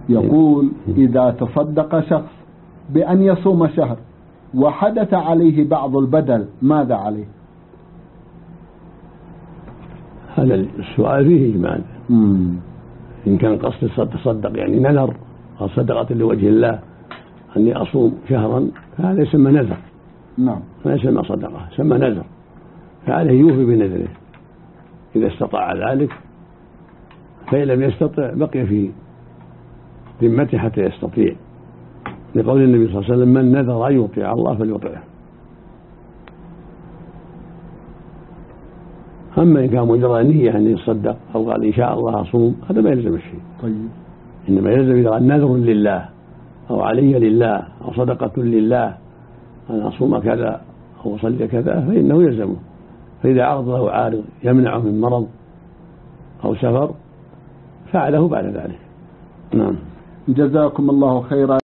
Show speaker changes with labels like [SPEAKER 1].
[SPEAKER 1] يقول: إذا تصدق شخص بأن يصوم شهر وحدث عليه بعض البدل ماذا عليه؟
[SPEAKER 2] هذا السؤال فيه إجمال. إن كان قصد تصدق يعني نذر أو صدقة لوجه الله أني أصوم شهرا فهذا يسمى نذر.
[SPEAKER 1] نعم.
[SPEAKER 2] ما يسمى صدقة، يسمى نذر، فعليه يوفي بنذره إذا استطاع ذلك، فإن لم يستطع بقي في ذمته حتى يستطيع، لقول النبي صلى الله عليه وسلم: من نذر أن يطيع الله فليطيعه. أما إن كان مجرد نية أن يصدق أو قال إن شاء الله أصوم هذا ما يلزم الشيء.
[SPEAKER 1] طيب.
[SPEAKER 2] إنما يلزم إذا قال نذر لله أو علي لله أو صدقة لله أن أصوم كذا أو أصلي كذا فإنه يلزمه، فإذا عرض له عارض يمنعه من مرض أو سفر فعله بعد ذلك. نعم.
[SPEAKER 1] جزاكم الله خيرا.